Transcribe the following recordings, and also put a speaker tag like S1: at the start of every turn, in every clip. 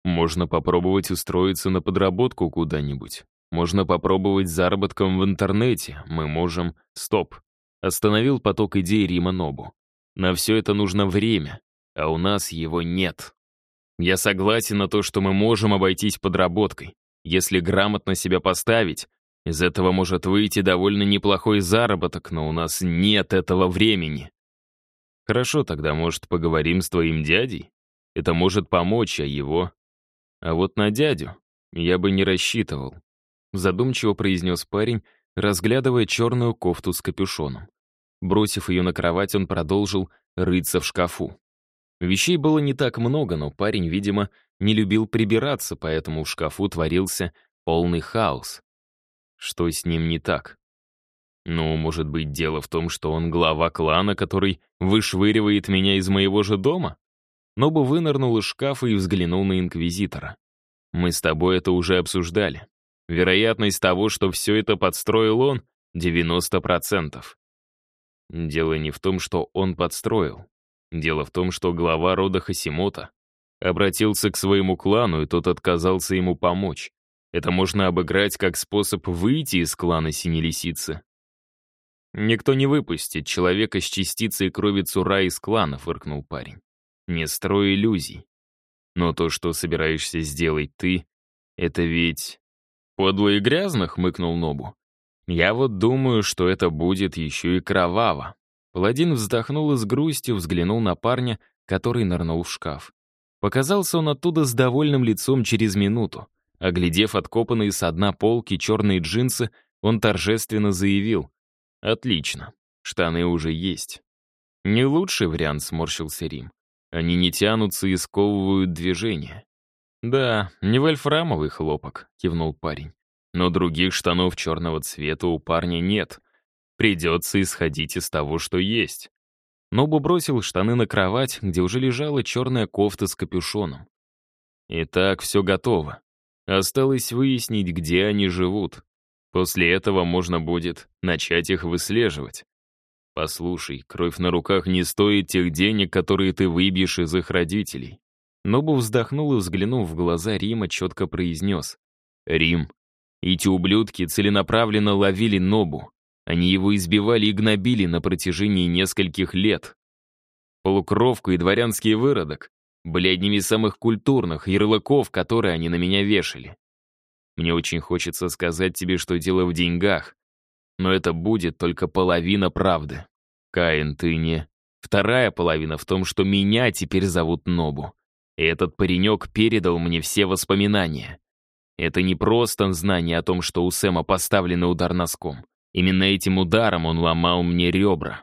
S1: Можно попробовать устроиться на подработку куда-нибудь. Можно попробовать заработком в интернете. Мы можем... Стоп. Остановил поток идей Рима Нобу. На все это нужно время, а у нас его нет. Я согласен на то, что мы можем обойтись подработкой. Если грамотно себя поставить, из этого может выйти довольно неплохой заработок, но у нас нет этого времени. Хорошо, тогда, может, поговорим с твоим дядей? Это может помочь, а его... А вот на дядю я бы не рассчитывал. Задумчиво произнес парень, разглядывая черную кофту с капюшоном. Бросив ее на кровать, он продолжил рыться в шкафу. Вещей было не так много, но парень, видимо, не любил прибираться, поэтому в шкафу творился полный хаос. Что с ним не так? Ну, может быть, дело в том, что он глава клана, который вышвыривает меня из моего же дома? Нобу вынырнул из шкафа и взглянул на Инквизитора. Мы с тобой это уже обсуждали. Вероятность того, что все это подстроил он, 90%. Дело не в том, что он подстроил. Дело в том, что глава рода Хасимота обратился к своему клану, и тот отказался ему помочь. Это можно обыграть как способ выйти из клана Синелисицы. «Никто не выпустит человека с частицей крови Цура из клана», — фыркнул парень. «Не строй иллюзий. Но то, что собираешься сделать ты, это ведь...» «Подло и грязно», — хмыкнул Нобу. «Я вот думаю, что это будет еще и кроваво». Паладин вздохнул и с грустью взглянул на парня, который нырнул в шкаф. Показался он оттуда с довольным лицом через минуту. Оглядев откопанные со дна полки черные джинсы, он торжественно заявил: «Отлично, штаны уже есть». «Не лучший вариант», — сморщился Рим. «Они не тянутся и сковывают движение». «Да, не вольфрамовый хлопок», — кивнул парень. «Но других штанов черного цвета у парня нет. Придется исходить из того, что есть». Нобу бросил штаны на кровать, где уже лежала черная кофта с капюшоном. «Итак, все готово. Осталось выяснить, где они живут. После этого можно будет начать их выслеживать. Послушай, кровь на руках не стоит тех денег, которые ты выбьешь из их родителей». Нобу вздохнул и, взглянув в глаза Рима, четко произнес: «Рим, эти ублюдки целенаправленно ловили Нобу. Они его избивали и гнобили на протяжении нескольких лет. Полукровку и дворянский выродок были одними из самых культурных ярлыков, которые они на меня вешали. Мне очень хочется сказать тебе, что дело в деньгах, но это будет только половина правды. Каин, ты не... Вторая половина в том, что меня теперь зовут Нобу. И этот паренек передал мне все воспоминания. Это не просто знание о том, что у Сэма поставленный удар носком. Именно этим ударом он ломал мне ребра.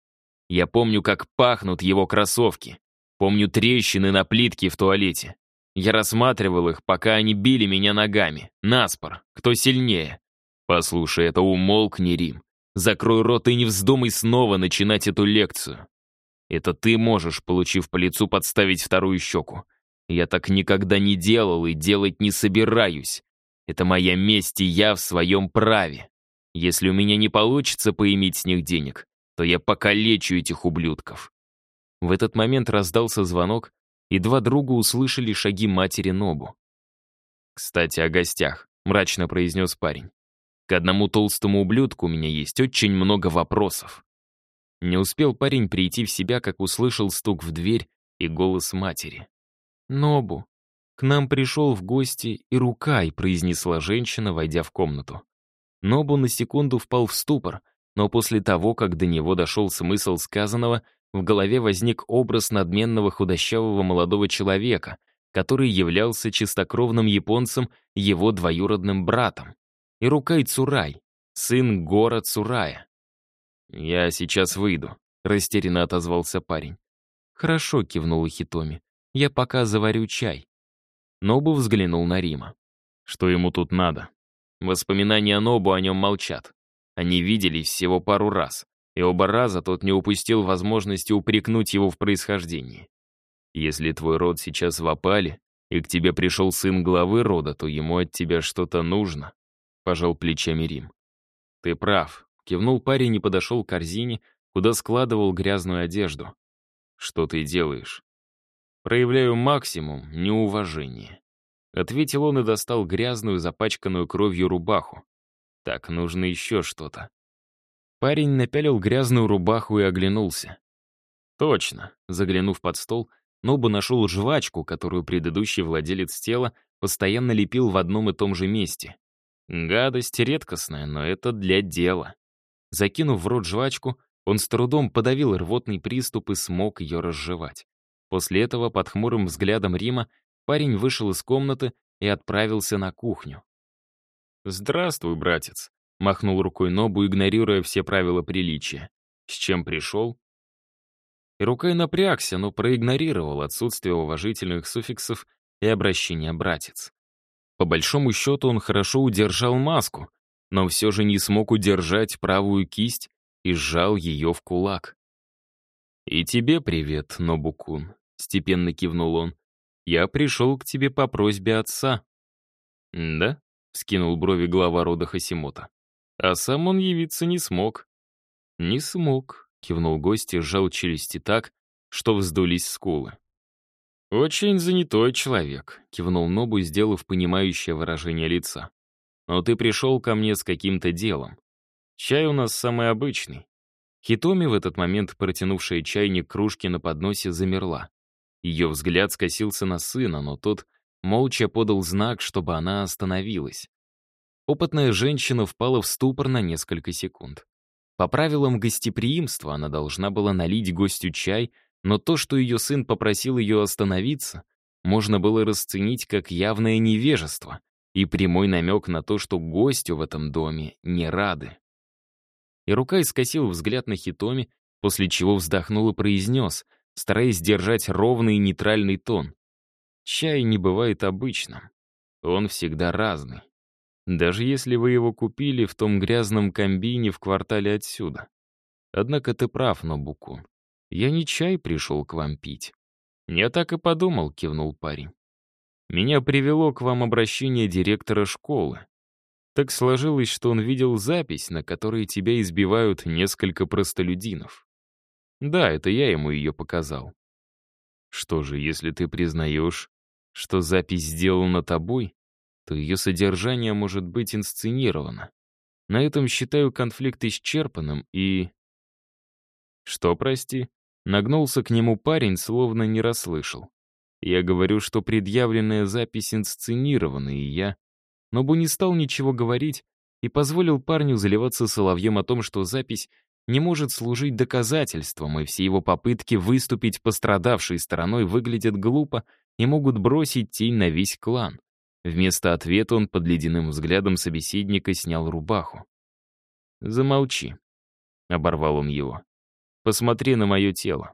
S1: Я помню, как пахнут его кроссовки. Помню трещины на плитке в туалете. Я рассматривал их, пока они били меня ногами. Наспор. Кто сильнее? Послушай, это умолкни, Рим. Закрой рот и не вздумай снова начинать эту лекцию. Это ты можешь, получив по лицу, подставить вторую щеку. Я так никогда не делал и делать не собираюсь. Это моя месть, и я в своем праве. Если у меня не получится поиметь с них денег, то я покалечу этих ублюдков». В этот момент раздался звонок, и два друга услышали шаги матери Нобу. «Кстати, о гостях», — мрачно произнес парень. «К одному толстому ублюдку у меня есть очень много вопросов». Не успел парень прийти в себя, как услышал стук в дверь и голос матери. «Нобу, к нам пришел в гости Ирукай», — произнесла женщина, войдя в комнату. Нобу на секунду впал в ступор, но после того, как до него дошел смысл сказанного, в голове возник образ надменного худощавого молодого человека, который являлся чистокровным японцем, его двоюродным братом. Ирукай Цурай, сын Гора Цурая. «Я сейчас выйду», — растерянно отозвался парень. «Хорошо», — кивнула Хитоми. «Я пока заварю чай». Нобу взглянул на Рима. Что ему тут надо? Воспоминания Нобу о нем молчат. Они виделись всего пару раз, и оба раза тот не упустил возможности упрекнуть его в происхождении. Если твой род сейчас в опале, и к тебе пришел сын главы рода, то ему от тебя что-то нужно, — пожал плечами Рим. Ты прав, — кивнул парень и подошел к корзине, куда складывал грязную одежду. Что ты делаешь? Проявляю максимум неуважения. — ответил он и достал грязную, запачканную кровью рубаху. «Так, нужно еще что-то». Парень напялил грязную рубаху и оглянулся. Точно. Заглянув под стол, Нобу нашел жвачку, которую предыдущий владелец тела постоянно лепил в одном и том же месте. Гадость редкостная, но это для дела. Закинув в рот жвачку, он с трудом подавил рвотный приступ и смог ее разжевать. После этого, под хмурым взглядом Рима, парень вышел из комнаты и отправился на кухню. «Здравствуй, братец», — махнул рукой Нобу, игнорируя все правила приличия. «С чем пришел?» И рукой напрягся, но проигнорировал отсутствие уважительных суффиксов и обращения «братец». По большому счету он хорошо удержал маску, но все же не смог удержать правую кисть и сжал ее в кулак. «И тебе привет, Нобу-кун», — степенно кивнул он. «Я пришел к тебе по просьбе отца». «Да?» — вскинул брови глава рода Хасимота. «А сам он явиться не смог». «Не смог», — кивнул гость и сжал челюсти так, что вздулись скулы. «Очень занятой человек», — кивнул Нобу, сделав понимающее выражение лица. «Но ты пришел ко мне с каким-то делом. Чай у нас самый обычный». Хитоми, в этот момент протянувшая чайник кружки на подносе, замерла. Ее взгляд скосился на сына, но тот молча подал знак, чтобы она остановилась. Опытная женщина впала в ступор на несколько секунд. По правилам гостеприимства она должна была налить гостю чай, но то, что ее сын попросил ее остановиться, можно было расценить как явное невежество и прямой намек на то, что гостю в этом доме не рады. И рука искосил взгляд на Хитоми, после чего вздохнул и произнес, стараясь держать ровный и нейтральный тон. «Чай не бывает обычным. Он всегда разный. Даже если вы его купили в том грязном комбине в квартале отсюда. Однако ты прав, Нобу-кун. Я не чай пришел к вам пить». «Я так и подумал», — кивнул парень. «Меня привело к вам обращение директора школы. Так сложилось, что он видел запись, на которой тебя избивают несколько простолюдинов. Да, это я ему ее показал. Что же, если ты признаешь, что запись сделана тобой, то ее содержание может быть инсценировано. На этом считаю конфликт исчерпанным и...» «Что, прости?» Нагнулся к нему парень, словно не расслышал. «Я говорю, что предъявленная запись инсценирована, и я...» Нобу не стал ничего говорить и позволил парню заливаться соловьем о том, что запись не может служить доказательством, и все его попытки выступить пострадавшей стороной выглядят глупо и могут бросить тень на весь клан. Вместо ответа он под ледяным взглядом собеседника снял рубаху. «Замолчи», — оборвал он его. «Посмотри на мое тело.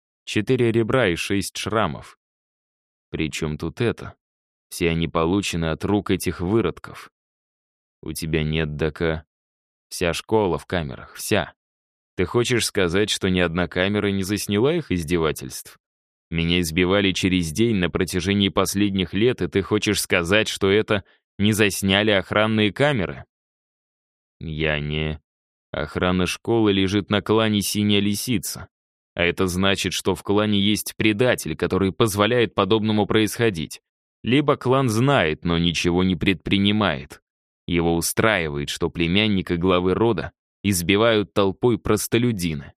S1: 4 ребра и 6 шрамов. Причем тут это? Все они получены от рук этих выродков. У тебя нет дока. Вся школа в камерах, вся. Ты хочешь сказать, что ни одна камера не засняла их издевательств? Меня избивали через день на протяжении последних лет, и ты хочешь сказать, что это не засняли охранные камеры?» «Я не... Охрана школы лежит на клане «Синяя лисица». А это значит, что в клане есть предатель, который позволяет подобному происходить. Либо клан знает, но ничего не предпринимает. Его устраивает, что племянника главы рода избивают толпой простолюдины.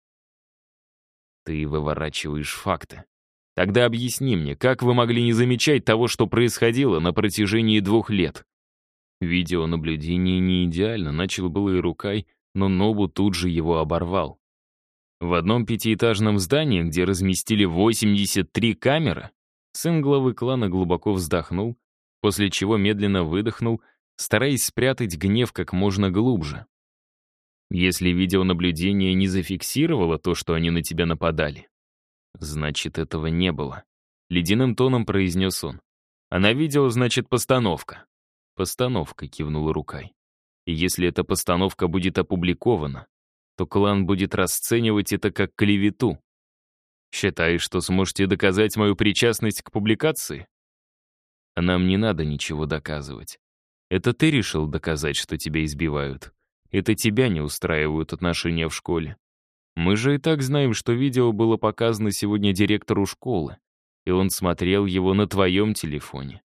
S1: Ты выворачиваешь факты. Тогда объясни мне, как вы могли не замечать того, что происходило на протяжении 2 лет? Видеонаблюдение не идеально, начал было и Рукай, но Нобу тут же его оборвал. В одном 5-этажном здании, где разместили 83 камеры, сын главы клана глубоко вздохнул, после чего медленно выдохнул, стараясь спрятать гнев как можно глубже. Если видеонаблюдение не зафиксировало то, что они на тебя нападали, значит, этого не было. Ледяным тоном произнес он. А на видео, значит, постановка. Постановка, кивнула Рукай. И если эта постановка будет опубликована, то клан будет расценивать это как клевету. Считаешь, что сможете доказать мою причастность к публикации? А нам не надо ничего доказывать. Это ты решил доказать, что тебя избивают. Это тебя не устраивают отношения в школе. Мы же и так знаем, что видео было показано сегодня директору школы, и он смотрел его на твоем телефоне.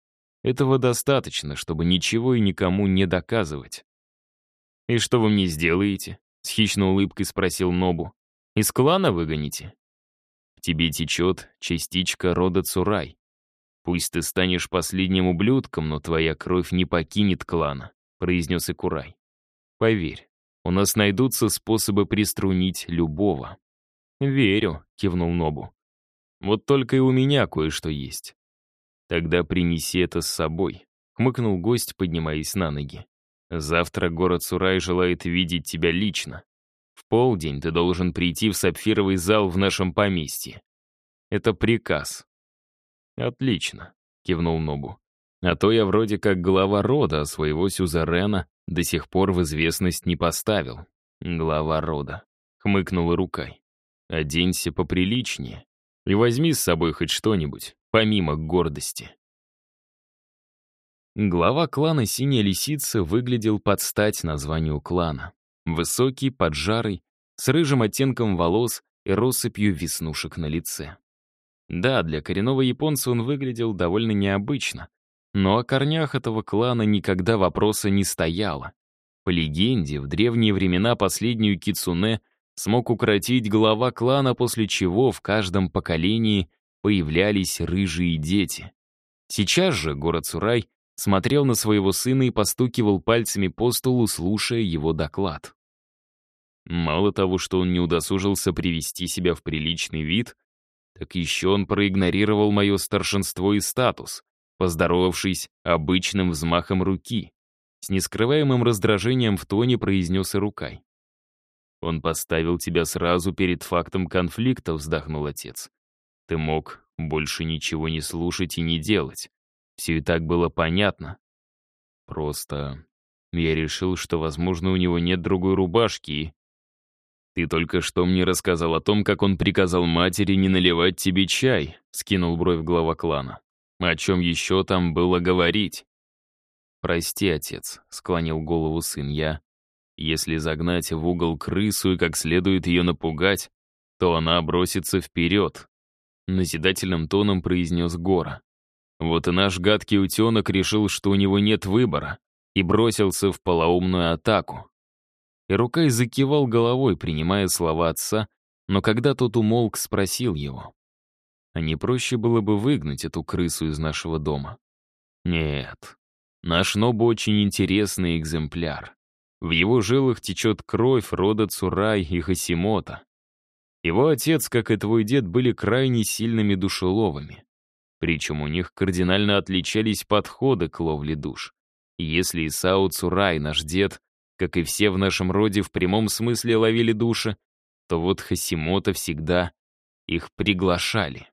S1: Этого достаточно, чтобы ничего и никому не доказывать. «И что вы мне сделаете?» — с хищной улыбкой спросил Нобу. «Из клана выгоните?» «В тебе течет частичка рода Цурай. Пусть ты станешь последним ублюдком, но твоя кровь не покинет клана», — произнес Икурай. «Поверь, у нас найдутся способы приструнить любого». «Верю», — кивнул Нобу. «Вот только и у меня кое-что есть». «Тогда принеси это с собой», — хмыкнул гость, поднимаясь на ноги. «Завтра город Цурай желает видеть тебя лично. В полдень ты должен прийти в сапфировый зал в нашем поместье. Это приказ». «Отлично», — кивнул Нобу. «А то я вроде как глава рода, а своего сюзерена до сих пор в известность не поставил». «Глава рода», — хмыкнул Ирукай. «Оденься поприличнее и возьми с собой хоть что-нибудь, помимо гордости». Глава клана «Синяя лисица» выглядел под стать названию клана. Высокий, поджарый, с рыжим оттенком волос и россыпью веснушек на лице. Да, для коренного японца он выглядел довольно необычно, но о корнях этого клана никогда вопроса не стояло. По легенде, в древние времена последнюю кицуне смог укротить глава клана, после чего в каждом поколении появлялись рыжие дети. Сейчас же город Цурай смотрел на своего сына и постукивал пальцами по столу, слушая его доклад. Мало того, что он не удосужился привести себя в приличный вид, так еще он проигнорировал мое старшинство и статус, поздоровавшись обычным взмахом руки. С нескрываемым раздражением в тоне произнес Ирукай. «Он поставил тебя сразу перед фактом конфликта», — вздохнул отец. «Ты мог больше ничего не слушать и не делать. Все и так было понятно. Просто я решил, что, возможно, у него нет другой рубашки, и... Ты только что мне рассказал о том, как он приказал матери не наливать тебе чай», — скинул бровь глава клана. «О чем еще там было говорить?» «Прости, отец», — склонил голову сын. Если загнать в угол крысу и как следует ее напугать, то она бросится вперед», — назидательным тоном произнес Гора. «Вот и наш гадкий утенок решил, что у него нет выбора, и бросился в полоумную атаку». Ирукай закивал головой, принимая слова отца, но когда тот умолк, спросил его: «А не проще было бы выгнать эту крысу из нашего дома?» «Нет, наш Нобу очень интересный экземпляр. В его жилах течет кровь рода Цурай и Хасимото. Его отец, как и твой дед, были крайне сильными душеловами. Причем у них кардинально отличались подходы к ловле душ. И если Исао Цурай, наш дед, как и все в нашем роде, в прямом смысле ловили души, то вот Хасимото всегда их приглашали».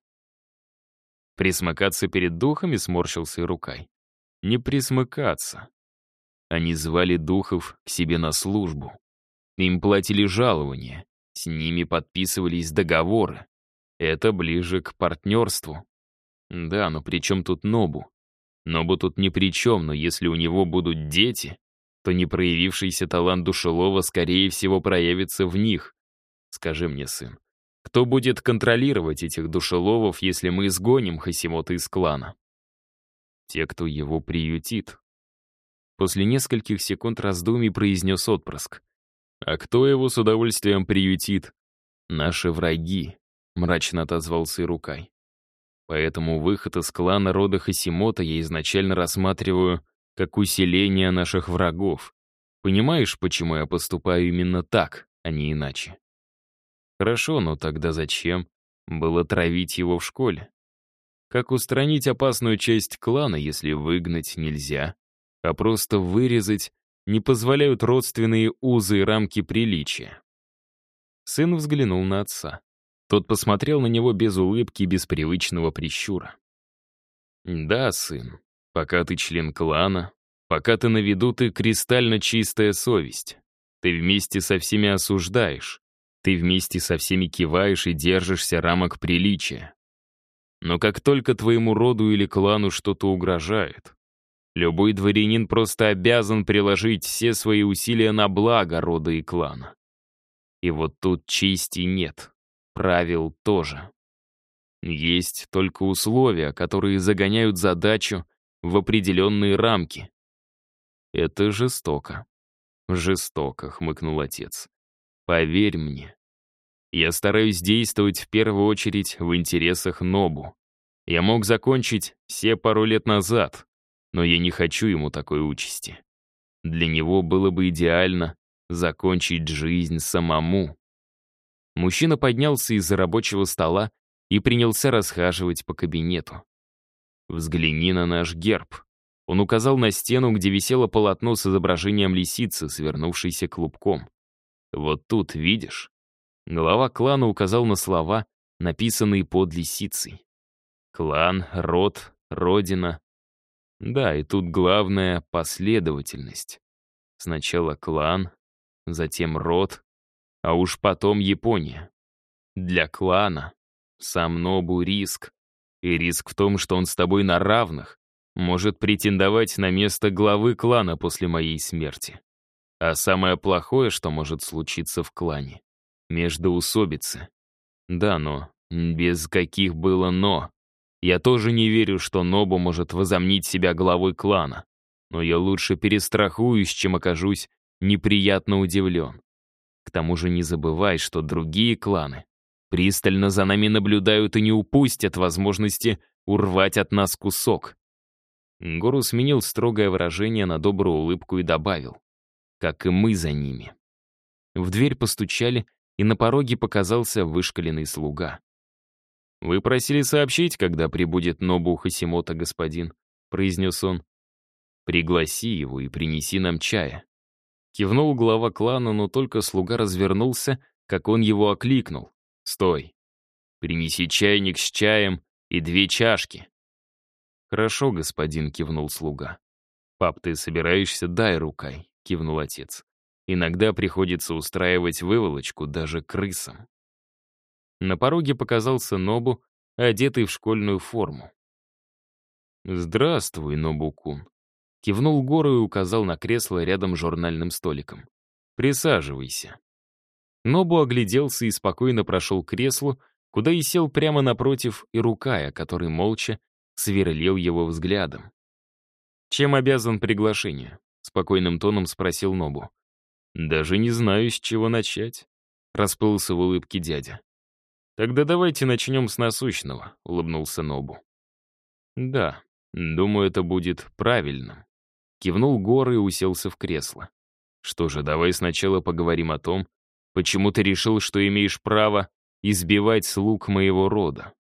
S1: «Присмыкаться перед духами?» — сморщился Ирукай. «Не присмыкаться. Они звали духов к себе на службу. Им платили жалования, с ними подписывались договоры. Это ближе к партнерству. Да, но при чем тут Нобу? Нобу тут ни при чем, но если у него будут дети, то непроявившийся талант душелова, скорее всего, проявится в них. Скажи мне, сын, кто будет контролировать этих душеловов, если мы изгоним Хасимото из клана?» «Те, кто его приютит». После нескольких секунд раздумий произнес отпрыск. «А кто его с удовольствием приютит?» «Наши враги», — мрачно отозвался Ирукай. «Поэтому выход из клана рода Хасимото я изначально рассматриваю как усиление наших врагов. Понимаешь, почему я поступаю именно так, а не иначе?» «Хорошо, но тогда зачем было травить его в школе? Как устранить опасную часть клана, если выгнать нельзя, а просто вырезать не позволяют родственные узы и рамки приличия?» Сын взглянул на отца. Тот посмотрел на него без улыбки и без привычного прищура. «Да, сын, пока ты член клана, пока ты на виду, ты кристально чистая совесть. Ты вместе со всеми осуждаешь, ты вместе со всеми киваешь и держишься рамок приличия. Но как только твоему роду или клану что-то угрожает, любой дворянин просто обязан приложить все свои усилия на благо рода и клана. И вот тут чести нет, правил тоже. Есть только условия, которые загоняют задачу в определенные рамки. Это жестоко. Жестоко, хмыкнул отец. Поверь мне. Я стараюсь действовать в первую очередь в интересах Нобу. Я мог закончить все пару лет назад, но я не хочу ему такой участи. Для него было бы идеально закончить жизнь самому. Мужчина поднялся из-за рабочего стола и принялся расхаживать по кабинету. «Взгляни на наш герб». Он указал на стену, где висело полотно с изображением лисицы, свернувшейся клубком. «Вот тут, видишь?» Глава клана указал на слова, написанные под лисицей. Клан, род, родина. Да, и тут главное — последовательность. Сначала клан, затем род, а уж потом Япония. Для клана сам Нобу риск. И риск в том, что он с тобой на равных может претендовать на место главы клана после моей смерти. А самое плохое, что может случиться в клане — междоусобицы. Да, но без каких было «но». Я тоже не верю, что Нобу может возомнить себя главой клана. Но я лучше перестрахуюсь, чем окажусь неприятно удивлен. К тому же не забывай, что другие кланы пристально за нами наблюдают и не упустят возможности урвать от нас кусок. Гору сменил строгое выражение на добрую улыбку и добавил: как и мы за ними. В дверь постучали, и на пороге показался вышкаленный слуга. «Вы просили сообщить, когда прибудет Нобу Хасимото, господин», — произнес он. «Пригласи его и принеси нам чая». Кивнул глава клана, но только слуга развернулся, как он его окликнул. «Стой! Принеси чайник с чаем и 2 чашки». «Хорошо, господин», — кивнул слуга. «Пап, ты собираешься? Дай рукой», — кивнул отец. «Иногда приходится устраивать выволочку даже крысам». На пороге показался Нобу, одетый в школьную форму. «Здравствуй, Нобу-кун», — кивнул Гору и указал на кресло рядом с журнальным столиком. «Присаживайся». Нобу огляделся и спокойно прошел к креслу, куда и сел прямо напротив Ирукая, который молча сверлил его взглядом. «Чем обязан приглашению?» — спокойным тоном спросил Нобу. «Даже не знаю, с чего начать», — расплылся в улыбке дядя. «Тогда давайте начнем с насущного», — улыбнулся Нобу. «Да, думаю, это будет правильным», — кивнул Гор и уселся в кресло. «Что же, давай сначала поговорим о том, почему ты решил, что имеешь право избивать слуг моего рода».